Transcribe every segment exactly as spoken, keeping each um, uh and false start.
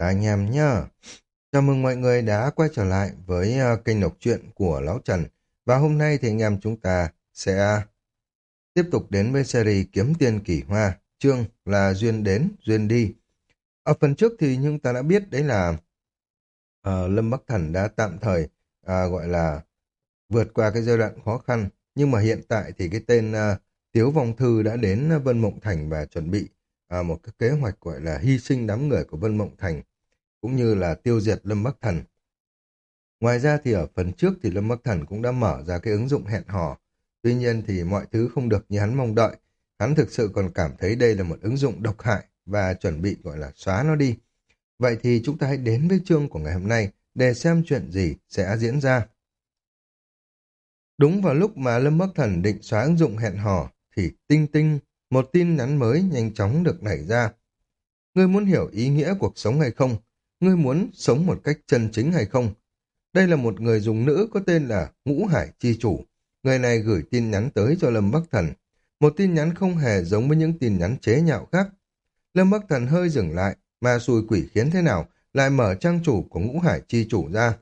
Các anh em nhá. Chào mừng mọi người đã quay trở lại với ờ, kênh đọc truyện của Lão Trần. Và hôm nay thì anh em chúng ta sẽ tiếp tục đến với series Kiếm Tiền Kỳ Hoa. Chương là Duyên Đến, Duyên Đi. Ở phần trước thì chúng ta đã biết đấy là ờ, Lâm Bắc Thần đã tạm thời à, gọi là vượt qua cái giai đoạn khó khăn. Nhưng mà hiện tại thì cái tên ờ, Tiếu Vong Thư đã đến Vân Mộng Thành và chuẩn bị ờ, một cái kế hoạch gọi là hy sinh đám người của Vân Mộng Thành cũng như là tiêu diệt Lâm Bắc Thần. Ngoài ra thì ở phần trước thì Lâm Bắc Thần cũng đã mở ra cái ứng dụng hẹn hò. Tuy nhiên thì mọi thứ không được như hắn mong đợi. Hắn thực sự còn cảm thấy đây là một ứng dụng độc hại và chuẩn bị gọi là xóa nó đi. Vậy thì chúng ta hãy đến với chương của ngày hôm nay để xem chuyện gì sẽ diễn ra. Đúng vào lúc mà Lâm Bắc Thần định xóa ứng dụng hẹn hò thì tinh tinh, một tin nhắn mới nhanh chóng được nảy ra. Ngươi muốn hiểu ý nghĩa cuộc sống hay không? Ngươi muốn sống một cách chân chính hay không? Đây là một người dùng nữ có tên là Ngũ Hải Chi Chủ. Người này gửi tin nhắn tới cho Lâm Bắc Thần. Một tin nhắn không hề giống với những tin nhắn chế nhạo khác. Lâm Bắc Thần hơi dừng lại, mà xui quỷ khiến thế nào, lại mở trang chủ của Ngũ Hải Chi Chủ ra.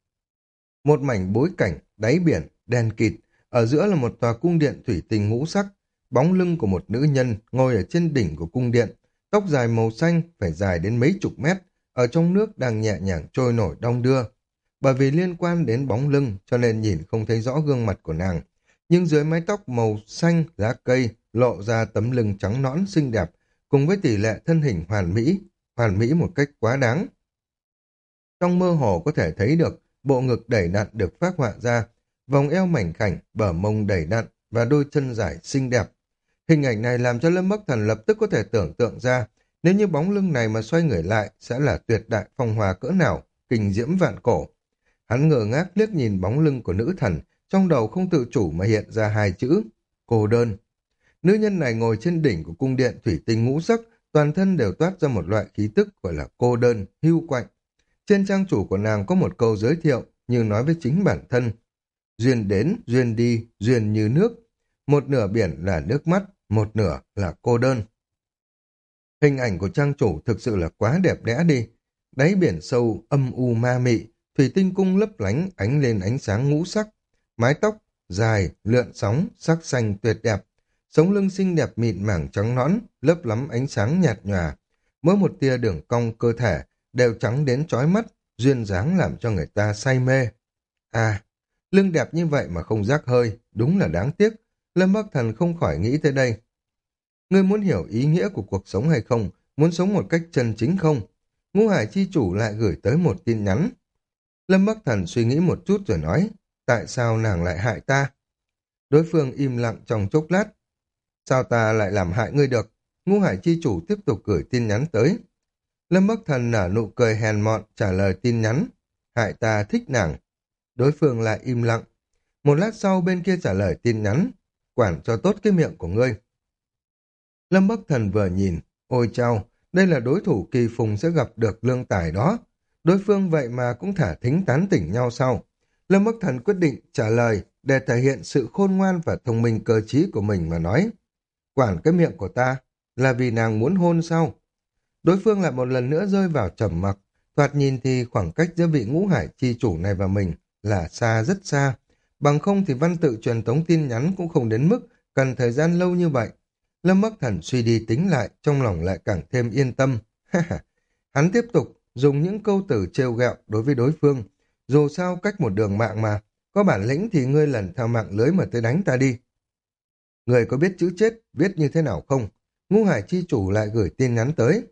Một mảnh bối cảnh, đáy biển, đèn kịt, ở giữa là một tòa cung điện thủy tinh ngũ sắc, bóng lưng của một nữ nhân ngồi ở trên đỉnh của cung điện, tóc dài màu xanh phải dài đến mấy chục mét, ở trong nước đang nhẹ nhàng trôi nổi đong đưa. Bởi vì liên quan đến bóng lưng cho nên nhìn không thấy rõ gương mặt của nàng, nhưng dưới mái tóc màu xanh lá cây lộ ra tấm lưng trắng nõn xinh đẹp, cùng với tỷ lệ thân hình hoàn mỹ, hoàn mỹ một cách quá đáng. Trong mơ hồ có thể thấy được bộ ngực đẩy đặn được phác họa ra, vòng eo mảnh khảnh, bờ mông đẩy đặn và đôi chân dài xinh đẹp. Hình ảnh này làm cho Lâm Bắc Thần lập tức có thể tưởng tượng ra, nếu như bóng lưng này mà xoay người lại sẽ là tuyệt đại phong hòa cỡ nào, kinh diễm vạn cổ. Hắn ngơ ngác liếc nhìn bóng lưng của nữ thần, trong đầu không tự chủ mà hiện ra hai chữ, cô đơn. Nữ nhân này ngồi trên đỉnh của cung điện thủy tinh ngũ sắc, toàn thân đều toát ra một loại khí tức gọi là cô đơn, hưu quạnh. Trên trang chủ của nàng có một câu giới thiệu, như nói với chính bản thân. Duyên đến, duyên đi, duyên như nước. Một nửa biển là nước mắt, một nửa là cô đơn. Hình ảnh của trang chủ thực sự là quá đẹp đẽ đi. Đáy biển sâu, âm u ma mị, thủy tinh cung lấp lánh ánh lên ánh sáng ngũ sắc. Mái tóc, dài, lượn sóng, sắc xanh tuyệt đẹp. Sống lưng xinh đẹp mịn màng trắng nõn, lấp lắm ánh sáng nhạt nhòa. Mỗi một tia đường cong cơ thể đều trắng đến chói mắt, duyên dáng làm cho người ta say mê. À, lưng đẹp như vậy mà không rác hơi, đúng là đáng tiếc. Lâm Bắc Thần không khỏi nghĩ tới đây. Ngươi muốn hiểu ý nghĩa của cuộc sống hay không? Muốn sống một cách chân chính không? Ngũ Hải Chi Chủ lại gửi tới một tin nhắn. Lâm Bắc Thần suy nghĩ một chút rồi nói, tại sao nàng lại hại ta? Đối phương im lặng trong chốc lát. Sao ta lại làm hại ngươi được? Ngũ Hải Chi Chủ tiếp tục gửi tin nhắn tới. Lâm Bắc Thần nở nụ cười hèn mọn trả lời tin nhắn. Hại ta thích nàng. Đối phương lại im lặng. Một lát sau bên kia trả lời tin nhắn. Quản cho tốt cái miệng của ngươi. Lâm Bắc Thần vừa nhìn. Ôi chao, đây là đối thủ kỳ phùng sẽ gặp được lương tài đó. Đối phương vậy mà cũng thả thính tán tỉnh nhau sau. Lâm Bắc Thần quyết định trả lời để thể hiện sự khôn ngoan và thông minh cơ trí của mình mà nói. Quản cái miệng của ta là vì nàng muốn hôn sao? Đối phương lại một lần nữa rơi vào trầm mặc. Thoạt nhìn thì khoảng cách giữa vị Ngũ Hải Chi Chủ này và mình là xa rất xa. Bằng không thì văn tự truyền tống tin nhắn cũng không đến mức cần thời gian lâu như vậy. Lâm Bắc Thần suy đi tính lại, trong lòng lại càng thêm yên tâm. Hắn tiếp tục dùng những câu từ trêu ghẹo đối với đối phương. Dù sao cách một đường mạng mà, có bản lĩnh thì ngươi lần theo mạng lưới mà tới đánh ta đi. Người có biết chữ chết viết như thế nào không? Ngũ Hải Chi Chủ lại gửi tin nhắn tới.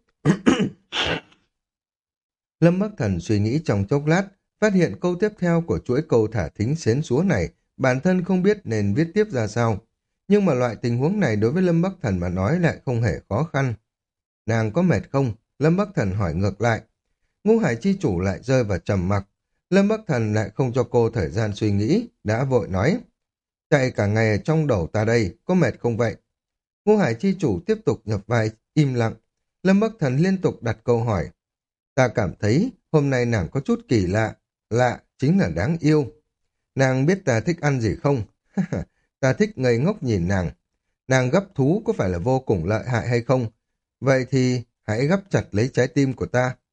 Lâm Bắc Thần suy nghĩ trong chốc lát, phát hiện câu tiếp theo của chuỗi câu thả thính xến xúa này, bản thân không biết nên viết tiếp ra sao. Nhưng mà loại tình huống này đối với Lâm Bắc Thần mà nói lại không hề khó khăn. Nàng có mệt không? Lâm Bắc Thần hỏi ngược lại. Ngũ Hải Chi Chủ lại rơi vào trầm mặc. Lâm Bắc Thần lại không cho cô thời gian suy nghĩ, đã vội nói. Chạy cả ngày ở trong đầu ta đây, có mệt không vậy? Ngũ Hải Chi Chủ tiếp tục nhập vai, im lặng. Lâm Bắc Thần liên tục đặt câu hỏi. Ta cảm thấy hôm nay nàng có chút kỳ lạ, lạ chính là đáng yêu. Nàng biết ta thích ăn gì không? Ta thích ngây ngốc nhìn nàng. Nàng gấp thú có phải là vô cùng lợi hại hay không? Vậy thì hãy gấp chặt lấy trái tim của ta.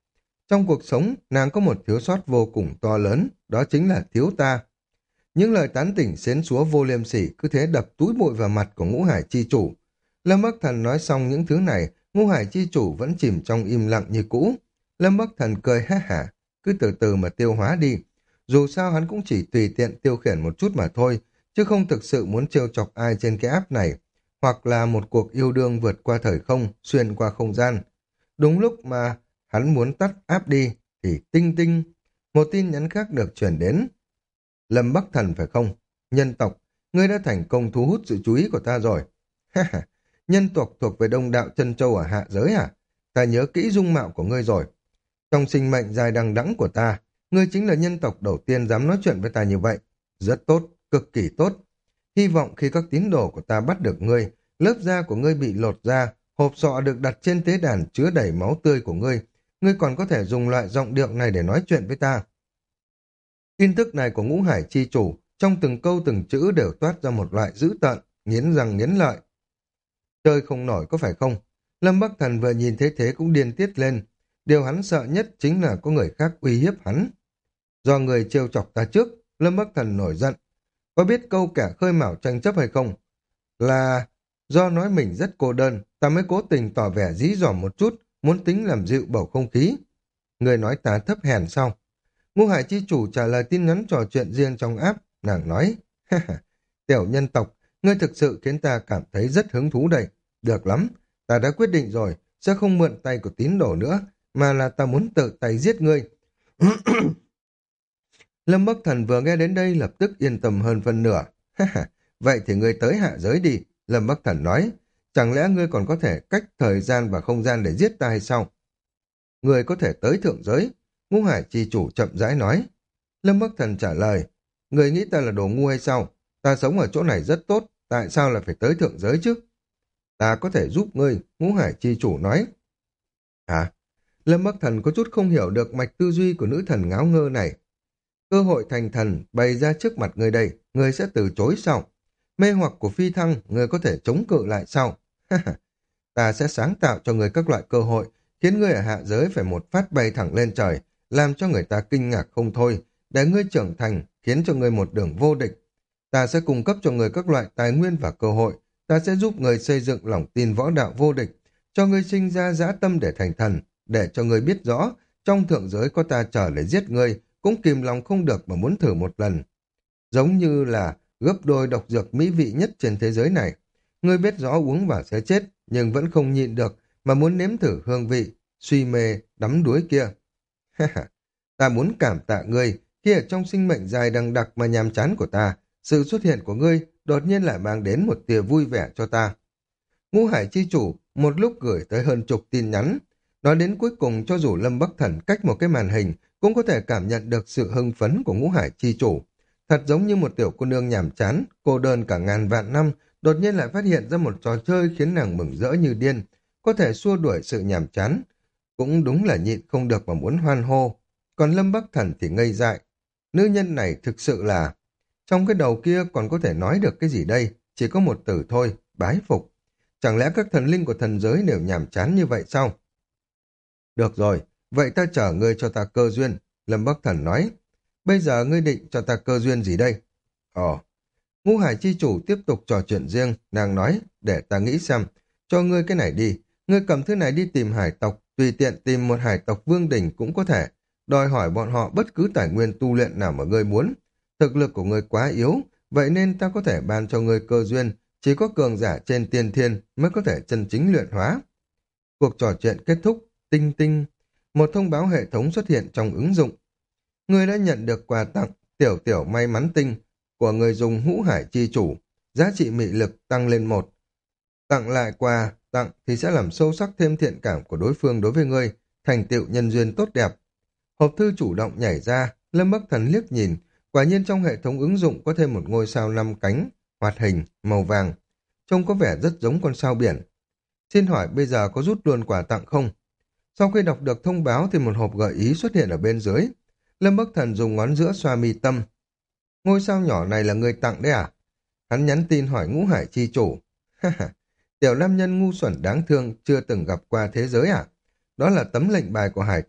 Trong cuộc sống, nàng có một thiếu sót vô cùng to lớn, đó chính là thiếu ta. Những lời tán tỉnh xến xúa vô liêm sỉ cứ thế đập túi bụi vào mặt của Ngũ Hải chi chủ. Lâm Bắc Thần nói xong những thứ này, Ngũ Hải chi chủ vẫn chìm trong im lặng như cũ. Lâm Bắc Thần cười ha hả, cứ từ từ mà tiêu hóa đi. Dù sao hắn cũng chỉ tùy tiện tiêu khiển một chút mà thôi, chứ không thực sự muốn trêu chọc ai trên cái app này, hoặc là một cuộc yêu đương vượt qua thời không, xuyên qua không gian. Đúng lúc mà hắn muốn tắt app đi, thì tinh tinh, một tin nhắn khác được truyền đến. Lâm Bắc Thần phải không? Nhân tộc, ngươi đã thành công thu hút sự chú ý của ta rồi. Ha ha, nhân tộc thuộc về Đông Đạo Chân Châu ở hạ giới à? Ta nhớ kỹ dung mạo của ngươi rồi. Trong sinh mệnh dài đằng đẵng của ta, ngươi chính là nhân tộc đầu tiên dám nói chuyện với ta như vậy. Rất tốt, cực kỳ tốt. Hy vọng khi các tín đồ của ta bắt được ngươi, lớp da của ngươi bị lột ra, hộp sọ được đặt trên tế đàn chứa đầy máu tươi của ngươi, ngươi còn có thể dùng loại giọng điệu này để nói chuyện với ta. Tin tức này của Ngũ Hải chi chủ, trong từng câu từng chữ đều toát ra một loại dữ tợn, nghiến răng nghiến lợi. Chơi không nổi có phải không? Lâm Bắc Thần vừa nhìn thấy thế cũng điên tiết lên. Điều hắn sợ nhất chính là có người khác uy hiếp hắn. Do người trêu chọc ta trước, Lâm Bắc Thần nổi giận. Có biết câu kẻ khơi mào tranh chấp hay không? Là do nói mình rất cô đơn, ta mới cố tình tỏ vẻ dí dỏm một chút, muốn tính làm dịu bầu không khí. Người nói ta thấp hèn sao? Ngũ Hải chi chủ trả lời tin nhắn trò chuyện riêng trong app, nàng nói, ha ha, tiểu nhân tộc, ngươi thực sự khiến ta cảm thấy rất hứng thú đây. Được lắm, ta đã quyết định rồi, sẽ không mượn tay của tín đồ nữa, mà là ta muốn tự tay giết ngươi. Lâm Bắc Thần vừa nghe đến đây lập tức yên tâm hơn phân nửa. Ha ha, vậy thì ngươi tới hạ giới đi, Lâm Bắc Thần nói, chẳng lẽ ngươi còn có thể cách thời gian và không gian để giết ta hay sao? Ngươi có thể tới thượng giới, Ngũ Hải chi chủ chậm rãi nói. Lâm Bắc Thần trả lời, người nghĩ ta là đồ ngu hay sao? Ta sống ở chỗ này rất tốt, tại sao lại phải tới thượng giới chứ? Ta có thể giúp ngươi, Ngũ Hải chi chủ nói. Hả? Lâm Bắc Thần có chút không hiểu được mạch tư duy của nữ thần ngáo ngơ này. Cơ hội thành thần bày ra trước mặt ngươi đây, ngươi sẽ từ chối sao? Mê hoặc của phi thăng, ngươi có thể chống cự lại sao? Ta sẽ sáng tạo cho ngươi các loại cơ hội, khiến ngươi ở hạ giới phải một phát bay thẳng lên trời, làm cho người ta kinh ngạc không thôi, để ngươi trưởng thành, khiến cho ngươi một đường vô địch. Ta sẽ cung cấp cho ngươi các loại tài nguyên và cơ hội, ta sẽ giúp ngươi xây dựng lòng tin võ đạo vô địch, cho ngươi sinh ra dã tâm để thành thần, để cho ngươi biết rõ, trong thượng giới có ta chờ để giết ngươi, cũng kìm lòng không được mà muốn thử một lần. Giống như là gấp đôi độc dược mỹ vị nhất trên thế giới này. Ngươi biết rõ uống vào sẽ chết, nhưng vẫn không nhịn được, mà muốn nếm thử hương vị, suy mê, đắm đuối kia. Ta muốn cảm tạ ngươi, khi ở trong sinh mệnh dài đằng đặc mà nhàm chán của ta, sự xuất hiện của ngươi đột nhiên lại mang đến một tia vui vẻ cho ta. Ngũ Hải chi chủ một lúc gửi tới hơn chục tin nhắn, nói đến cuối cùng cho dù Lâm Bắc Thần cách một cái màn hình cũng có thể cảm nhận được sự hưng phấn của Ngũ Hải chi chủ. Thật giống như một tiểu cô nương nhàm chán, cô đơn cả ngàn vạn năm, đột nhiên lại phát hiện ra một trò chơi khiến nàng mừng rỡ như điên, có thể xua đuổi sự nhàm chán. Cũng đúng là nhịn không được mà muốn hoan hô. Còn Lâm Bắc Thần thì ngây dại. Nữ nhân này thực sự là... Trong cái đầu kia còn có thể nói được cái gì đây? Chỉ có một từ thôi, bái phục. Chẳng lẽ các thần linh của thần giới đều nhàm chán như vậy sao? Được rồi, vậy ta chở ngươi cho ta cơ duyên, Lâm Bắc Thần nói. Bây giờ ngươi định cho ta cơ duyên gì đây? Ồ, Ngũ Hải chi chủ tiếp tục trò chuyện riêng, nàng nói, để ta nghĩ xem, cho ngươi cái này đi, ngươi cầm thứ này đi tìm hải tộc, tùy tiện tìm một hải tộc vương đỉnh cũng có thể, đòi hỏi bọn họ bất cứ tài nguyên tu luyện nào mà ngươi muốn. Thực lực của ngươi quá yếu, vậy nên ta có thể ban cho ngươi cơ duyên, chỉ có cường giả trên tiên thiên mới có thể chân chính luyện hóa. Cuộc trò chuyện kết thúc, tinh tinh, một thông báo hệ thống xuất hiện trong ứng dụng. Ngươi đã nhận được quà tặng tiểu tiểu may mắn tinh của người dùng Ngũ Hải chi chủ, giá trị mị lực tăng lên một. Tặng lại quà tặng thì sẽ làm sâu sắc thêm thiện cảm của đối phương đối với ngươi, thành tựu nhân duyên tốt đẹp. Hộp thư chủ động nhảy ra, Lâm Bắc Thần liếc nhìn, quả nhiên trong hệ thống ứng dụng có thêm một ngôi sao năm cánh, hoạt hình, màu vàng, trông có vẻ rất giống con sao biển. Xin hỏi bây giờ có rút luôn quà tặng không? Sau khi đọc được thông báo thì một hộp gợi ý xuất hiện ở bên dưới. Lâm Bắc Thần dùng ngón giữa xoa mi tâm. Ngôi sao nhỏ này là người tặng đấy à? Hắn nhắn tin hỏi Ngũ Hải chi chủ. Ha ha, tiểu nam nhân ngu xuẩn đáng thương chưa từng gặp qua thế giới à? Đó là tấm lệnh bài của hải thần,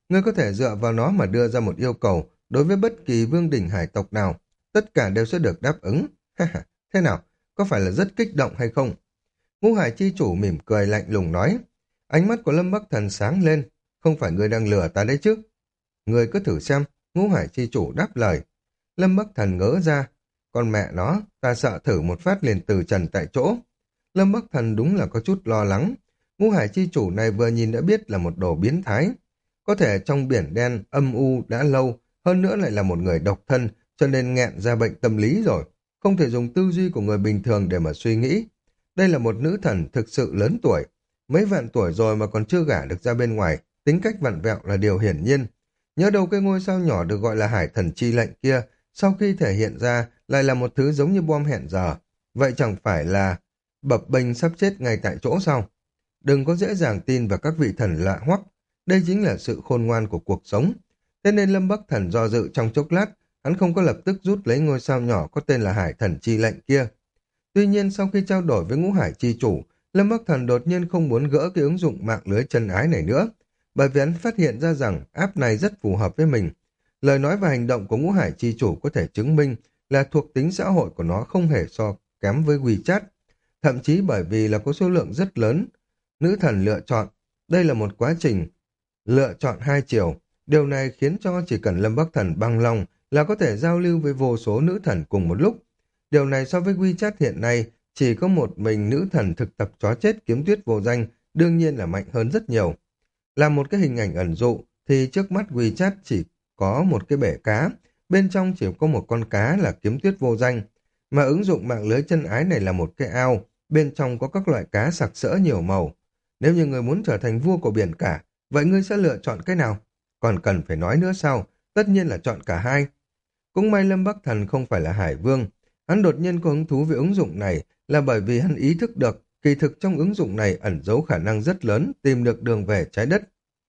Ngươi có thể dựa vào nó mà đưa ra một yêu cầu đối với bất kỳ vương đỉnh hải tộc nào. Tất cả đều sẽ được đáp ứng. Thế nào? Có phải là rất kích động hay không? Ngũ Hải chi chủ mỉm cười lạnh lùng nói. Ánh mắt của Lâm Bắc Thần sáng lên. Không phải ngươi đang lừa ta đấy chứ? Ngươi cứ thử xem. Ngũ Hải chi chủ đáp lời. Lâm Bắc Thần ngỡ ra. Con mẹ nó, ta sợ thử một phát liền từ trần tại chỗ. Lâm Bắc Thần đúng là có chút lo lắng. Ngũ Hải chi chủ này vừa nhìn đã biết là một đồ biến thái. Có thể trong biển đen âm u đã lâu, hơn nữa lại là một người độc thân, cho nên nghẹn ra bệnh tâm lý rồi. Không thể dùng tư duy của người bình thường để mà suy nghĩ. Đây là một nữ thần thực sự lớn tuổi. Mấy vạn tuổi rồi mà còn chưa gả được ra bên ngoài, tính cách vặn vẹo là điều hiển nhiên. Nhớ đâu cái ngôi sao nhỏ được gọi là hải thần chi lệnh kia, sau khi thể hiện ra lại là một thứ giống như bom hẹn giờ. Vậy chẳng phải là bập bênh sắp chết ngay tại chỗ sao? Đừng có dễ dàng tin vào các vị thần lạ hoắc. Đây chính là sự khôn ngoan của cuộc sống. Thế nên Lâm Bắc Thần do dự trong chốc lát, hắn không có lập tức rút lấy ngôi sao nhỏ có tên là hải thần chi lệnh kia. Tuy nhiên sau khi trao đổi với ngũ hải chi chủ, Lâm Bắc Thần đột nhiên không muốn gỡ cái ứng dụng mạng lưới chân ái này nữa, bởi vì hắn phát hiện ra rằng app này rất phù hợp với mình. Lời nói và hành động của ngũ hải chi chủ có thể chứng minh là thuộc tính xã hội của nó không hề so kém với WeChat. Thậm chí bởi vì là có số lượng rất lớn, nữ thần lựa chọn. Đây là một quá trình lựa chọn hai chiều. Điều này khiến cho chỉ cần Lâm Bắc Thần bằng lòng là có thể giao lưu với vô số nữ thần cùng một lúc. Điều này so với WeChat hiện nay chỉ có một mình nữ thần thực tập chó chết kiếm tuyết vô danh đương nhiên là mạnh hơn rất nhiều. Là một cái hình ảnh ẩn dụ thì trước mắt WeChat chỉ có một cái bể cá, bên trong chỉ có một con cá là kiếm tuyết vô danh, mà ứng dụng mạng lưới chân ái này là một cái ao, bên trong có các loại cá sặc sỡ nhiều màu. Nếu như người muốn trở thành vua của biển cả, vậy ngươi sẽ lựa chọn cái nào? Còn cần phải nói nữa sao? Tất nhiên là chọn cả hai. Cũng may Lâm Bắc Thần không phải là hải vương. Hắn đột nhiên có hứng thú với ứng dụng này là bởi vì hắn ý thức được kỳ thực trong ứng dụng này ẩn giấu khả năng rất lớn tìm được đường về trái đất.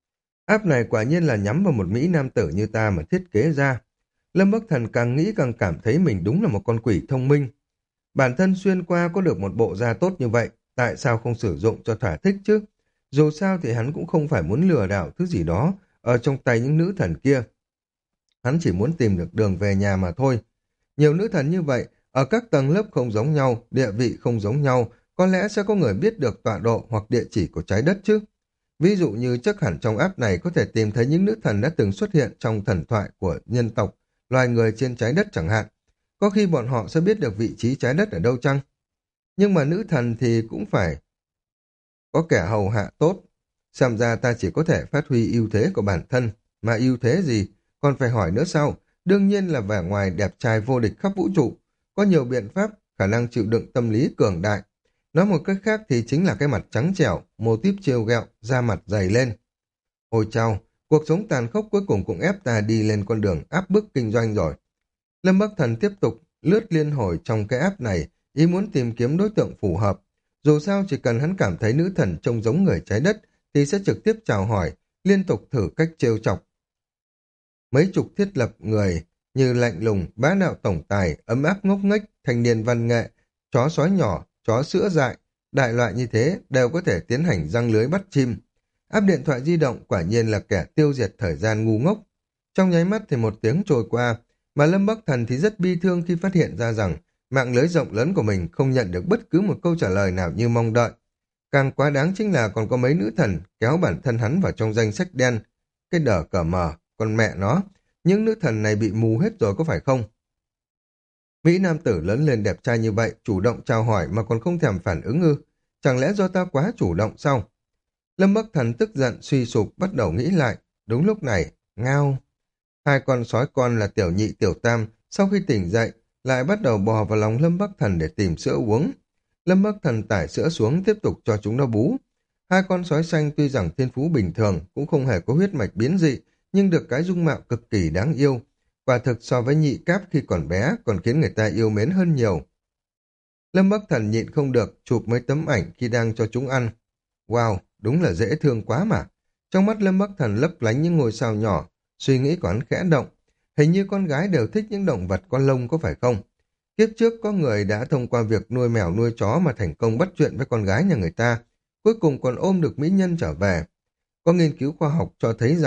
App này quả nhiên là nhắm vào một Mỹ nam tử như ta mà thiết kế ra. Lâm Bắc Thần càng nghĩ càng cảm thấy mình đúng là một con quỷ thông minh. Bản thân xuyên qua có được một bộ da tốt như vậy, tại sao không sử dụng cho thỏa thích chứ? Dù sao thì hắn cũng không phải muốn lừa đảo thứ gì đó ở trong tay những nữ thần kia. Hắn chỉ muốn tìm được đường về nhà mà thôi. Nhiều nữ thần như vậy, ở các tầng lớp không giống nhau, địa vị không giống nhau, có lẽ sẽ có người biết được tọa độ hoặc địa chỉ của trái đất chứ. Ví dụ như chắc hẳn trong app này có thể tìm thấy những nữ thần đã từng xuất hiện trong thần thoại của nhân tộc, loài người trên trái đất chẳng hạn. Có khi bọn họ sẽ biết được vị trí trái đất ở đâu chăng? Nhưng mà nữ thần thì cũng phải có kẻ hầu hạ tốt. Xem ra ta chỉ có thể phát huy ưu thế của bản thân. Mà ưu thế gì? Còn phải hỏi nữa sao? Đương nhiên là vẻ ngoài đẹp trai vô địch khắp vũ trụ. Có nhiều biện pháp, khả năng chịu đựng tâm lý cường đại. Nói một cách khác thì chính là cái mặt trắng trẻo, mô típ trêu ghẹo, da mặt dày lên. Ôi chao, cuộc sống tàn khốc cuối cùng cũng ép ta đi lên con đường áp bức kinh doanh rồi. Lâm Bắc Thần tiếp tục lướt liên hồi trong cái app này, ý muốn tìm kiếm đối tượng phù hợp. Dù sao chỉ cần hắn cảm thấy nữ thần trông giống người trái đất thì sẽ trực tiếp chào hỏi, liên tục thử cách trêu chọc. Mấy chục thiết lập người như lạnh lùng, bá đạo tổng tài, ấm áp ngốc nghếch, thanh niên văn nghệ, chó sói nhỏ, chó sữa dại, đại loại như thế đều có thể tiến hành giăng lưới bắt chim. Áp điện thoại di động quả nhiên là kẻ tiêu diệt thời gian ngu ngốc. Trong nháy mắt thì một tiếng trôi qua, mà Lâm Bắc Thần thì rất bi thương khi phát hiện ra rằng mạng lưới rộng lớn của mình không nhận được bất cứ một câu trả lời nào như mong đợi. Càng quá đáng chính là còn có mấy nữ thần kéo bản thân hắn vào trong danh sách đen. Cái đờ cờ mờ, con mẹ nó, những nữ thần này bị mù hết rồi có phải không? Mỹ nam tử lớn lên đẹp trai như vậy, chủ động chào hỏi mà còn không thèm phản ứng ư? Chẳng lẽ do ta quá chủ động sao? Lâm Bắc Thần tức giận suy sụp bắt đầu nghĩ lại. Đúng lúc này, ngao. Hai con sói con là tiểu nhị tiểu tam, sau khi tỉnh dậy, lại bắt đầu bò vào lòng Lâm Bắc Thần để tìm sữa uống. Lâm Bắc Thần tải sữa xuống tiếp tục cho chúng nó bú. Hai con sói xanh tuy rằng thiên phú bình thường, cũng không hề có huyết mạch biến dị, nhưng được cái dung mạo cực kỳ đáng yêu. Quả thực so với nhị cáp khi còn bé còn khiến người ta yêu mến hơn nhiều. Lâm Bắc Thần nhịn không được chụp mấy tấm ảnh khi đang cho chúng ăn. Wow, đúng là dễ thương quá mà. Trong mắt Lâm Bắc Thần lấp lánh những ngôi sao nhỏ, suy nghĩ của hắn khẽ động. Hình như con gái đều thích những động vật có lông có phải không? Kiếp trước có người đã thông qua việc nuôi mèo nuôi chó mà thành công bắt chuyện với con gái nhà người ta, cuối cùng còn ôm được mỹ nhân trở về. Có nghiên cứu khoa học cho thấy rằng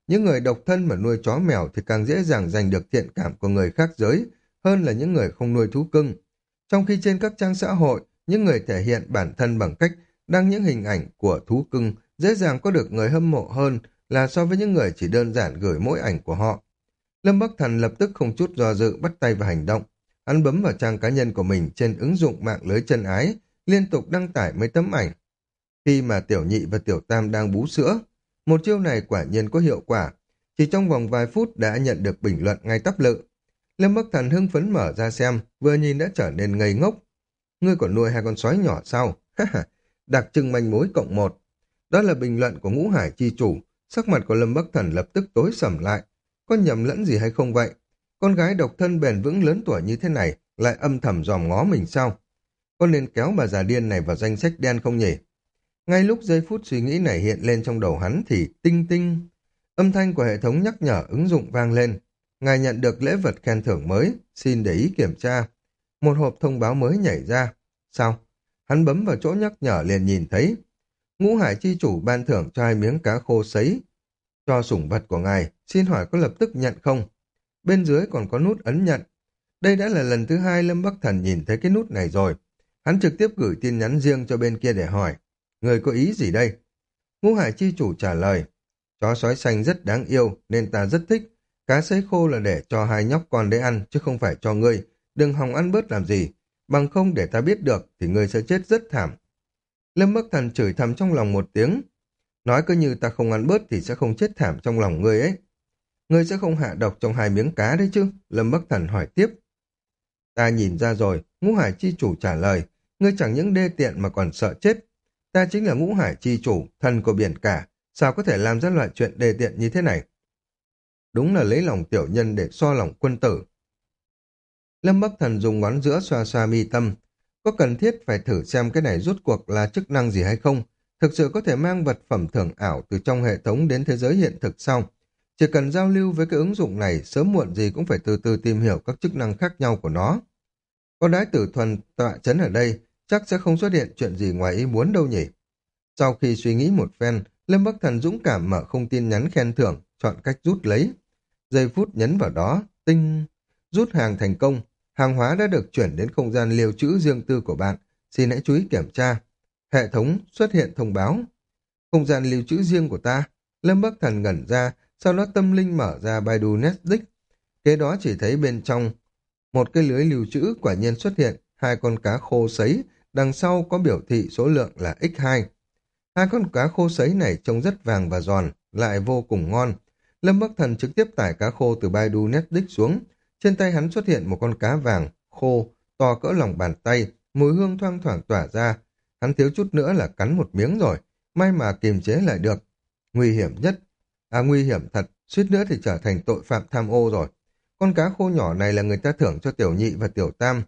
Những người độc thân mà nuôi chó mèo thì càng dễ dàng giành được thiện cảm của người khác giới hơn là những người không nuôi thú cưng. Trong khi trên các trang xã hội, những người thể hiện bản thân bằng cách đăng những hình ảnh của thú cưng dễ dàng có được người hâm mộ hơn là so với những người chỉ đơn giản gửi mỗi ảnh của họ. Lâm Bắc Thần lập tức không chút do dự bắt tay vào hành động. Hắn bấm vào trang cá nhân của mình trên ứng dụng mạng lưới chân ái, liên tục đăng tải mấy tấm ảnh. Khi mà Tiểu Nhị và Tiểu Tam đang bú sữa, một chiêu này quả nhiên có hiệu quả. Chỉ trong vòng vài phút đã nhận được bình luận ngay tắp lự. Lâm Bắc Thần hưng phấn mở ra xem, vừa nhìn đã trở nên ngây ngốc. Ngươi còn nuôi hai con sói nhỏ sao? Đặc trưng manh mối cộng một. Đó là bình luận của Ngũ Hải chi chủ. Sắc mặt của Lâm Bắc Thần lập tức tối sầm lại. Có nhầm lẫn gì hay không vậy? Con gái độc thân bền vững lớn tuổi như thế này lại âm thầm dòm ngó mình sao? Có nên kéo bà già điên này vào danh sách đen không nhỉ? Ngay lúc giây phút suy nghĩ này hiện lên trong đầu hắn thì tinh tinh. Âm thanh của hệ thống nhắc nhở ứng dụng vang lên. Ngài nhận được lễ vật khen thưởng mới, xin để ý kiểm tra. Một hộp thông báo mới nhảy ra. Sao? Hắn bấm vào chỗ nhắc nhở liền nhìn thấy. Ngũ Hải chi chủ ban thưởng cho hai miếng cá khô sấy. Cho sủng vật của ngài, xin hỏi có lập tức nhận không? Bên dưới còn có nút ấn nhận. Đây đã là lần thứ hai Lâm Bắc Thần nhìn thấy cái nút này rồi. Hắn trực tiếp gửi tin nhắn riêng cho bên kia để hỏi. Người có ý gì đây? Ngũ Hải chi chủ trả lời. Chó sói xanh rất đáng yêu nên ta rất thích. Cá sấy khô là để cho hai nhóc con đấy ăn chứ không phải cho ngươi. Đừng hòng ăn bớt làm gì. Bằng không để ta biết được thì ngươi sẽ chết rất thảm. Lâm Bắc Thần chửi thầm trong lòng một tiếng. Nói cứ như ta không ăn bớt thì sẽ không chết thảm trong lòng ngươi ấy. Ngươi sẽ không hạ độc trong hai miếng cá đấy chứ? Lâm Bắc Thần hỏi tiếp. Ta nhìn ra rồi, Ngũ Hải chi chủ trả lời. Ngươi chẳng những đê tiện mà còn sợ chết. Ta chính là Ngũ Hải chi chủ, thần của biển cả. Sao có thể làm ra loại chuyện đê tiện như thế này? Đúng là lấy lòng tiểu nhân để so lòng quân tử. Lâm Bắc Thần dùng ngón giữa xoa xoa mi tâm. Có cần thiết phải thử xem cái này rốt cuộc là chức năng gì hay không? Thực sự có thể mang vật phẩm thưởng ảo từ trong hệ thống đến thế giới hiện thực sau. Chỉ cần giao lưu với cái ứng dụng này, sớm muộn gì cũng phải từ từ tìm hiểu các chức năng khác nhau của nó. Có đái tử thuần tọa chấn ở đây, chắc sẽ không xuất hiện chuyện gì ngoài ý muốn đâu nhỉ. Sau khi suy nghĩ một phen, Lâm Bắc Thần dũng cảm mở không tin nhắn khen thưởng, chọn cách rút lấy. Giây phút nhấn vào đó, tinh, rút hàng thành công. Hàng hóa đã được chuyển đến không gian lưu trữ riêng tư của bạn. Xin hãy chú ý kiểm tra. Hệ thống xuất hiện thông báo. Không gian lưu trữ riêng của ta. Lâm Bắc Thần ngẩn ra, sau đó tâm linh mở ra Baidu Netflix. Kế đó chỉ thấy bên trong một cái lưới lưu trữ quả nhiên xuất hiện hai con cá khô sấy, đằng sau có biểu thị số lượng là nhân hai. Hai con cá khô sấy này trông rất vàng và giòn, lại vô cùng ngon. Lâm Bắc Thần trực tiếp tải cá khô từ Baidu Netflix xuống. Trên tay hắn xuất hiện một con cá vàng, khô, to cỡ lòng bàn tay, mùi hương thoang thoảng tỏa ra. Hắn thiếu chút nữa là cắn một miếng rồi, may mà kiềm chế lại được. Nguy hiểm nhất, à nguy hiểm thật, suýt nữa thì trở thành tội phạm tham ô rồi. Con cá khô nhỏ này là người ta thưởng cho Tiểu Nhị và Tiểu Tam.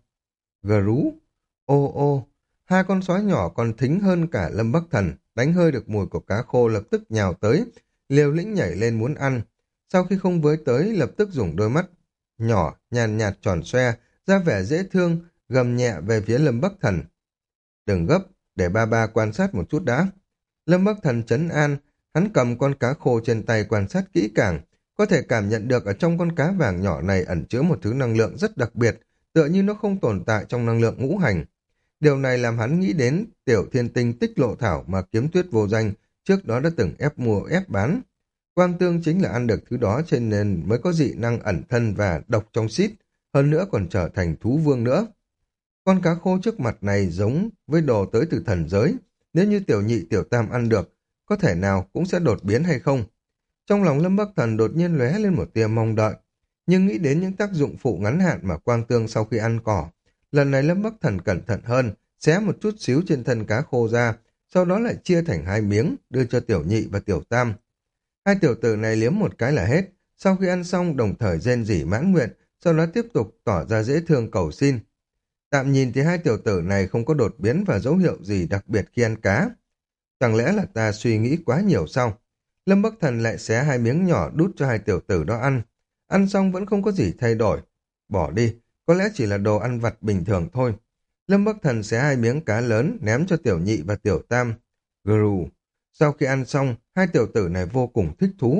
Gru, ô ô, hai con sói nhỏ còn thính hơn cả Lâm Bắc Thần, đánh hơi được mùi của cá khô lập tức nhào tới, liều lĩnh nhảy lên muốn ăn. Sau khi không với tới, lập tức dùng đôi mắt nhỏ, nhàn nhạt tròn xoe, ra vẻ dễ thương, gầm nhẹ về phía Lâm Bắc Thần. Đừng gấp, để ba ba quan sát một chút đã. Lâm Bắc Thần trấn an, hắn cầm con cá khô trên tay quan sát kỹ càng, có thể cảm nhận được ở trong con cá vàng nhỏ này ẩn chứa một thứ năng lượng rất đặc biệt, tựa như nó không tồn tại trong năng lượng ngũ hành. Điều này làm hắn nghĩ đến tiểu thiên tinh tích lộ thảo mà Kiếm Tuyết vô danh trước đó đã từng ép mua ép bán. Quang tương chính là ăn được thứ đó cho nên mới có dị năng ẩn thân và độc trong xít, hơn nữa còn trở thành thú vương nữa. Con cá khô trước mặt này giống với đồ tới từ thần giới, nếu như Tiểu Nhị Tiểu Tam ăn được, có thể nào cũng sẽ đột biến hay không? Trong lòng Lâm Bắc Thần đột nhiên lóe lên một tia mong đợi, nhưng nghĩ đến những tác dụng phụ ngắn hạn mà quang tương sau khi ăn cỏ. Lần này Lâm Bắc Thần cẩn thận hơn, xé một chút xíu trên thân cá khô ra, sau đó lại chia thành hai miếng, đưa cho Tiểu Nhị và Tiểu Tam. Hai tiểu tử này liếm một cái là hết, sau khi ăn xong đồng thời rên rỉ mãn nguyện, sau đó tiếp tục tỏ ra dễ thương cầu xin. Tạm nhìn thì hai tiểu tử này không có đột biến và dấu hiệu gì đặc biệt khi ăn cá. Chẳng lẽ là ta suy nghĩ quá nhiều sao? Lâm Bắc Thần lại xé hai miếng nhỏ đút cho hai tiểu tử đó ăn. Ăn xong vẫn không có gì thay đổi. Bỏ đi, có lẽ chỉ là đồ ăn vặt bình thường thôi. Lâm Bắc Thần xé hai miếng cá lớn ném cho Tiểu Nhị và Tiểu Tam. Gru. Sau khi ăn xong, hai tiểu tử này vô cùng thích thú.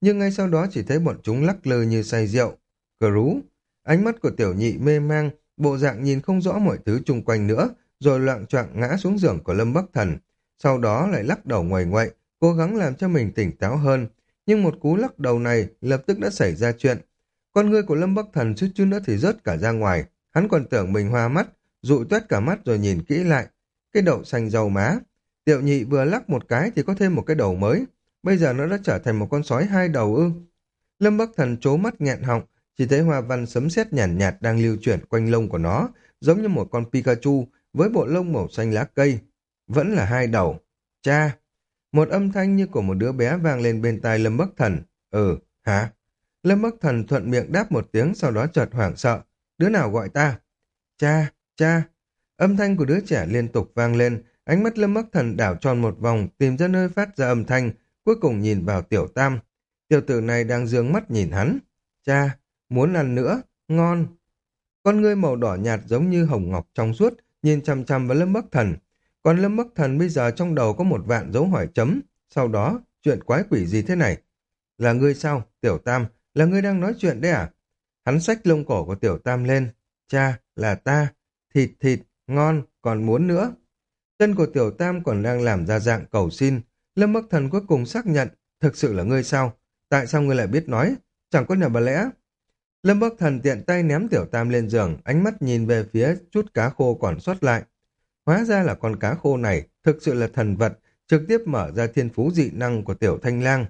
nhưng ngay sau đó chỉ thấy bọn chúng lắc lư như say rượu. Cờ rú, ánh mắt của tiểu nhị mê mang, bộ dạng nhìn không rõ mọi thứ chung quanh nữa, rồi loạng choạng ngã xuống giường của Lâm Bắc Thần. Sau đó lại lắc đầu nguầy nguậy, cố gắng làm cho mình tỉnh táo hơn. Nhưng một cú lắc đầu này lập tức đã xảy ra chuyện. Con ngươi của Lâm Bắc Thần suýt chút nữa thì rớt cả ra ngoài. Hắn còn tưởng mình hoa mắt, dụi toét cả mắt rồi nhìn kỹ lại. Cái đậu xanh dầu má. Tiểu nhị vừa lắc một cái thì có thêm một cái đầu mới. Bây giờ nó đã trở thành một con sói hai đầu ư. Lâm Bắc Thần trố mắt nghẹn họng, chỉ thấy hoa văn sấm sét nhàn nhạt, nhạt đang lưu chuyển quanh lông của nó, giống như một con Pikachu với bộ lông màu xanh lá cây. Vẫn là hai đầu. Cha! Một âm thanh như của một đứa bé vang lên bên tai Lâm Bắc Thần. Ừ, hả? Lâm Bắc Thần thuận miệng đáp một tiếng, sau đó chợt hoảng sợ. Đứa nào gọi ta? Cha! Cha! Âm thanh của đứa trẻ liên tục vang lên, ánh mắt Lâm Bắc Thần đảo tròn một vòng, tìm ra nơi phát ra âm thanh, cuối cùng nhìn vào Tiểu Tam. Tiểu tử này đang dương mắt nhìn hắn. Cha! Muốn ăn nữa? Ngon! Con ngươi màu đỏ nhạt giống như hồng ngọc trong suốt, nhìn chằm chằm vào Lâm Bắc Thần. Còn Lâm Bắc Thần bây giờ trong đầu có một vạn dấu hỏi chấm. Sau đó, chuyện quái quỷ gì thế này? Là ngươi sao? Tiểu Tam, là ngươi đang nói chuyện đấy à? Hắn xách lông cổ của Tiểu Tam lên. Cha, là ta. Thịt thịt, ngon, còn muốn nữa. Chân của Tiểu Tam còn đang làm ra dạng cầu xin. Lâm Bắc Thần cuối cùng xác nhận. Thực sự là ngươi sao? Tại sao ngươi lại biết nói? Chẳng có nhà bà lẽ. Lâm Bắc Thần tiện tay ném Tiểu Tam lên giường, ánh mắt nhìn về phía chút cá khô còn sót lại. Hóa ra là con cá khô này thực sự là thần vật, trực tiếp mở ra thiên phú dị năng của Tiểu Thanh Lang.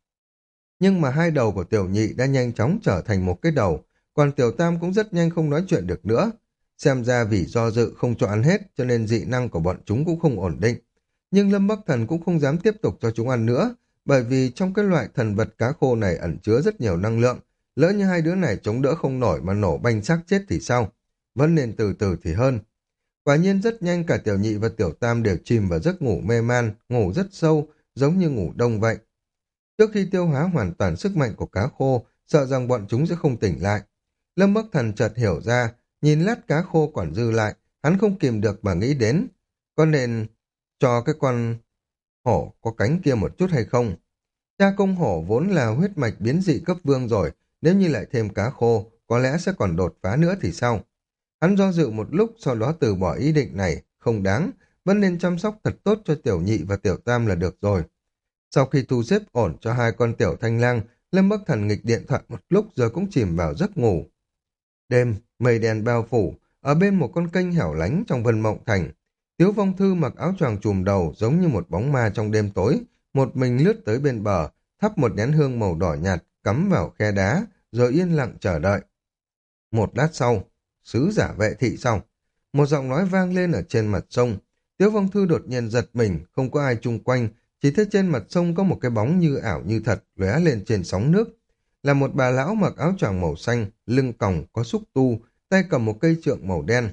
Nhưng mà hai đầu của Tiểu Nhị đã nhanh chóng trở thành một cái đầu, còn Tiểu Tam cũng rất nhanh không nói chuyện được nữa. Xem ra vì do dự không cho ăn hết, cho nên dị năng của bọn chúng cũng không ổn định. Nhưng Lâm Bắc Thần cũng không dám tiếp tục cho chúng ăn nữa, bởi vì trong cái loại thần vật cá khô này ẩn chứa rất nhiều năng lượng. Lỡ như hai đứa này chống đỡ không nổi mà nổ banh xác chết thì sao? Vẫn nên từ từ thì hơn. Quả nhiên rất nhanh cả Tiểu Nhị và Tiểu Tam đều chìm vào giấc ngủ mê man, ngủ rất sâu, giống như ngủ đông vậy. Trước khi tiêu hóa hoàn toàn sức mạnh của cá khô, sợ rằng bọn chúng sẽ không tỉnh lại. Lâm Bắc Thần chợt hiểu ra, nhìn lát cá khô còn dư lại, hắn không kìm được mà nghĩ đến. Có nên cho cái con hổ có cánh kia một chút hay không? Cha công hổ vốn là huyết mạch biến dị cấp vương rồi, nếu như lại thêm cá khô, có lẽ sẽ còn đột phá nữa thì sao? Hắn do dự một lúc, sau đó từ bỏ ý định này, không đáng, vẫn nên chăm sóc thật tốt cho Tiểu Nhị và Tiểu Tam là được rồi. Sau khi thu xếp ổn cho hai con Tiểu Thanh Lang, Lâm Bắc Thần nghịch điện thoại một lúc rồi cũng chìm vào giấc ngủ. Đêm, mây đen bao phủ, ở bên một con kênh hẻo lánh trong Vân Mộng Thành, Tiếu Phong Thư mặc áo choàng trùm đầu giống như một bóng ma trong đêm tối, một mình lướt tới bên bờ, thắp một nén hương màu đỏ nhạt, cắm vào khe đá, rồi yên lặng chờ đợi. Một lát sau, sứ giả vệ thị xong, một giọng nói vang lên ở trên mặt sông. Tiếu Phong Thư đột nhiên giật mình, không có ai chung quanh, chỉ thấy trên mặt sông có một cái bóng như ảo như thật lóe lên trên sóng nước. Là một bà lão mặc áo choàng màu xanh, lưng còng có xúc tu, tay cầm một cây trượng màu đen.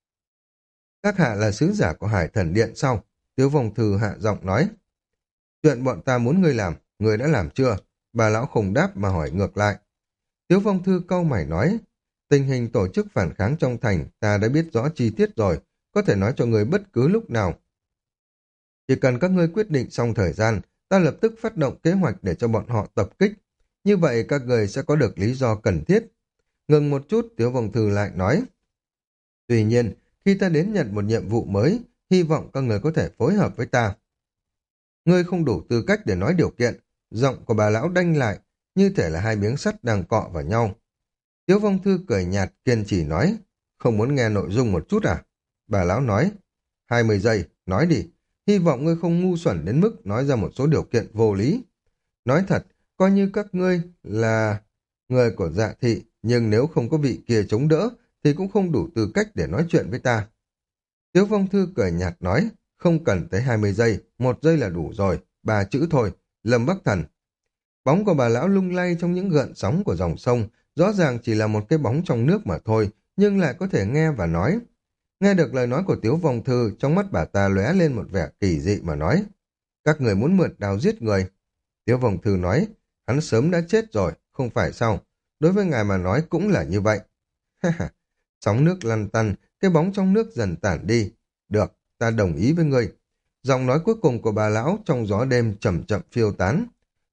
Các hạ là sứ giả của Hải Thần Điện sau. Tiếu Phong Thư hạ giọng nói. Chuyện bọn ta muốn ngươi làm, ngươi đã làm chưa? Bà lão không đáp mà hỏi ngược lại. Tiếu Phong Thư cau mày nói. Tình hình tổ chức phản kháng trong thành ta đã biết rõ chi tiết rồi, có thể nói cho người bất cứ lúc nào. Chỉ cần các ngươi quyết định xong thời gian, ta lập tức phát động kế hoạch để cho bọn họ tập kích. Như vậy các người sẽ có được lý do cần thiết. Ngừng một chút, Tiếu Phong Thư lại nói. Tuy nhiên, khi ta đến nhận một nhiệm vụ mới, hy vọng các người có thể phối hợp với ta. Ngươi không đủ tư cách để nói điều kiện. Giọng của bà lão đanh lại, như thể là hai miếng sắt đang cọ vào nhau. Tiếu Phong Thư cười nhạt, kiên trì nói. Không muốn nghe nội dung một chút à? Bà lão nói. hai mươi giây, nói đi. Hy vọng ngươi không ngu xuẩn đến mức nói ra một số điều kiện vô lý. Nói thật, coi như các ngươi là người của Dạ Thị, nhưng nếu không có vị kia chống đỡ, thì cũng không đủ tư cách để nói chuyện với ta. Tiếu Phong Thư cười nhạt nói. Không cần tới hai mươi giây, một giây là đủ rồi, ba chữ thôi, Lâm Bắc Thần. Bóng của bà lão lung lay trong những gợn sóng của dòng sông, rõ ràng chỉ là một cái bóng trong nước mà thôi, nhưng lại có thể nghe và nói. Nghe được lời nói của Tiếu Phong Thư, trong mắt bà ta lóe lên một vẻ kỳ dị mà nói. Các người muốn mượn đao giết người. Tiếu Phong Thư nói, hắn sớm đã chết rồi, không phải sao? Đối với ngài mà nói cũng là như vậy. Sóng nước lăn tăn, cái bóng trong nước dần tản đi. Được, ta đồng ý với ngươi. Giọng nói cuối cùng của bà lão trong gió đêm chậm chậm phiêu tán.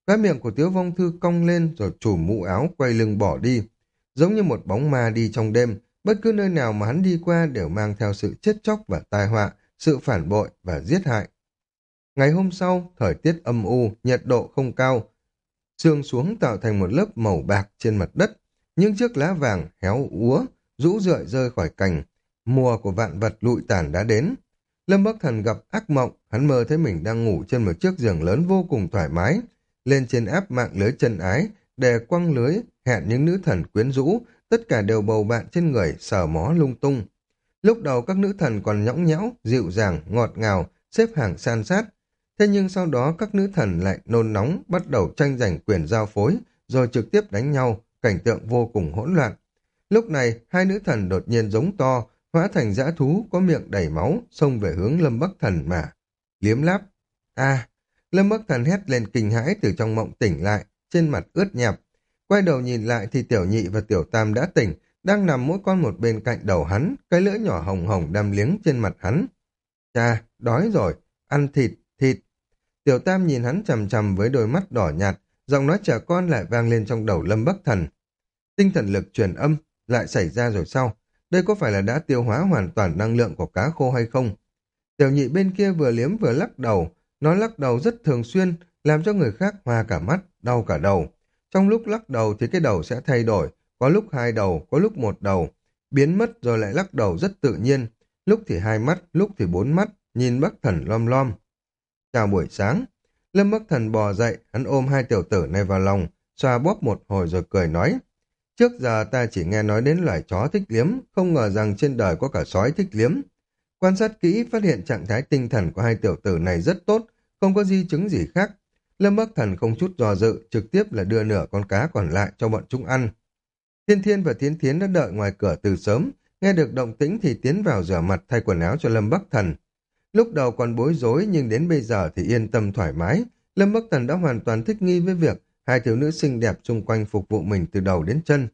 Cái miệng của Tiếu Vong Thư cong lên rồi chùm mũ áo quay lưng bỏ đi. Giống như một bóng ma đi trong đêm, bất cứ nơi nào mà hắn đi qua đều mang theo sự chết chóc và tai họa, sự phản bội và giết hại. Ngày hôm sau, thời tiết âm u, nhiệt độ không cao, sương xuống tạo thành một lớp màu bạc trên mặt đất. Những chiếc lá vàng héo úa, rũ rượi rơi khỏi cành. Mùa của vạn vật lụi tàn đã đến. Lâm Bắc Thần gặp ác mộng, hắn mơ thấy mình đang ngủ trên một chiếc giường lớn vô cùng thoải mái. Lên trên áp mạng lưới chân ái, để quăng lưới, hẹn những nữ thần quyến rũ, tất cả đều bầu bạn trên người, sờ mó lung tung. Lúc đầu các nữ thần còn nhõng nhẽo, dịu dàng, ngọt ngào, xếp hàng san sát. Thế nhưng sau đó các nữ thần lại nôn nóng, bắt đầu tranh giành quyền giao phối, rồi trực tiếp đánh nhau, cảnh tượng vô cùng hỗn loạn. Lúc này, hai nữ thần đột nhiên giống to, hóa thành dã thú có miệng đầy máu, xông về hướng Lâm Bắc Thần mà. Liếm láp. A, Lâm Bắc Thần hét lên kinh hãi từ trong mộng tỉnh lại, trên mặt ướt nhẹp. Quay đầu nhìn lại thì Tiểu Nhị và Tiểu Tam đã tỉnh, đang nằm mỗi con một bên cạnh đầu hắn, cái lưỡi nhỏ hồng hồng đâm liếng trên mặt hắn. Cha, đói rồi, ăn thịt, thịt. Tiểu Tam nhìn hắn chằm chằm với đôi mắt đỏ nhạt, giọng nói trẻ con lại vang lên trong đầu Lâm Bắc Thần. Tinh thần lực truyền âm, lại xảy ra rồi sao? Đây có phải là đã tiêu hóa hoàn toàn năng lượng của cá khô hay không? Tiểu Nhị bên kia vừa liếm vừa lắc đầu, nó lắc đầu rất thường xuyên, làm cho người khác hoa cả mắt, đau cả đầu. Trong lúc lắc đầu thì cái đầu sẽ thay đổi, có lúc hai đầu, có lúc một đầu, biến mất rồi lại lắc đầu rất tự nhiên, lúc thì hai mắt, lúc thì bốn mắt, nhìn Bắc Thần lom lom. Chào buổi sáng, Lâm Bắc Thần bò dậy, hắn ôm hai tiểu tử này vào lòng, xoa bóp một hồi rồi cười nói. Trước giờ ta chỉ nghe nói đến loài chó thích liếm, không ngờ rằng trên đời có cả sói thích liếm. Quan sát kỹ phát hiện trạng thái tinh thần của hai tiểu tử này rất tốt, không có di chứng gì khác. Lâm Bắc Thần không chút do dự, trực tiếp là đưa nửa con cá còn lại cho bọn chúng ăn. Thiên Thiên và Thiến Thiến đã đợi ngoài cửa từ sớm, nghe được động tĩnh thì tiến vào rửa mặt thay quần áo cho Lâm Bắc Thần. Lúc đầu còn bối rối nhưng đến bây giờ thì yên tâm thoải mái. Lâm Bắc Thần đã hoàn toàn thích nghi với việc hai thiếu nữ xinh đẹp xung quanh phục vụ mình từ đầu đến chân.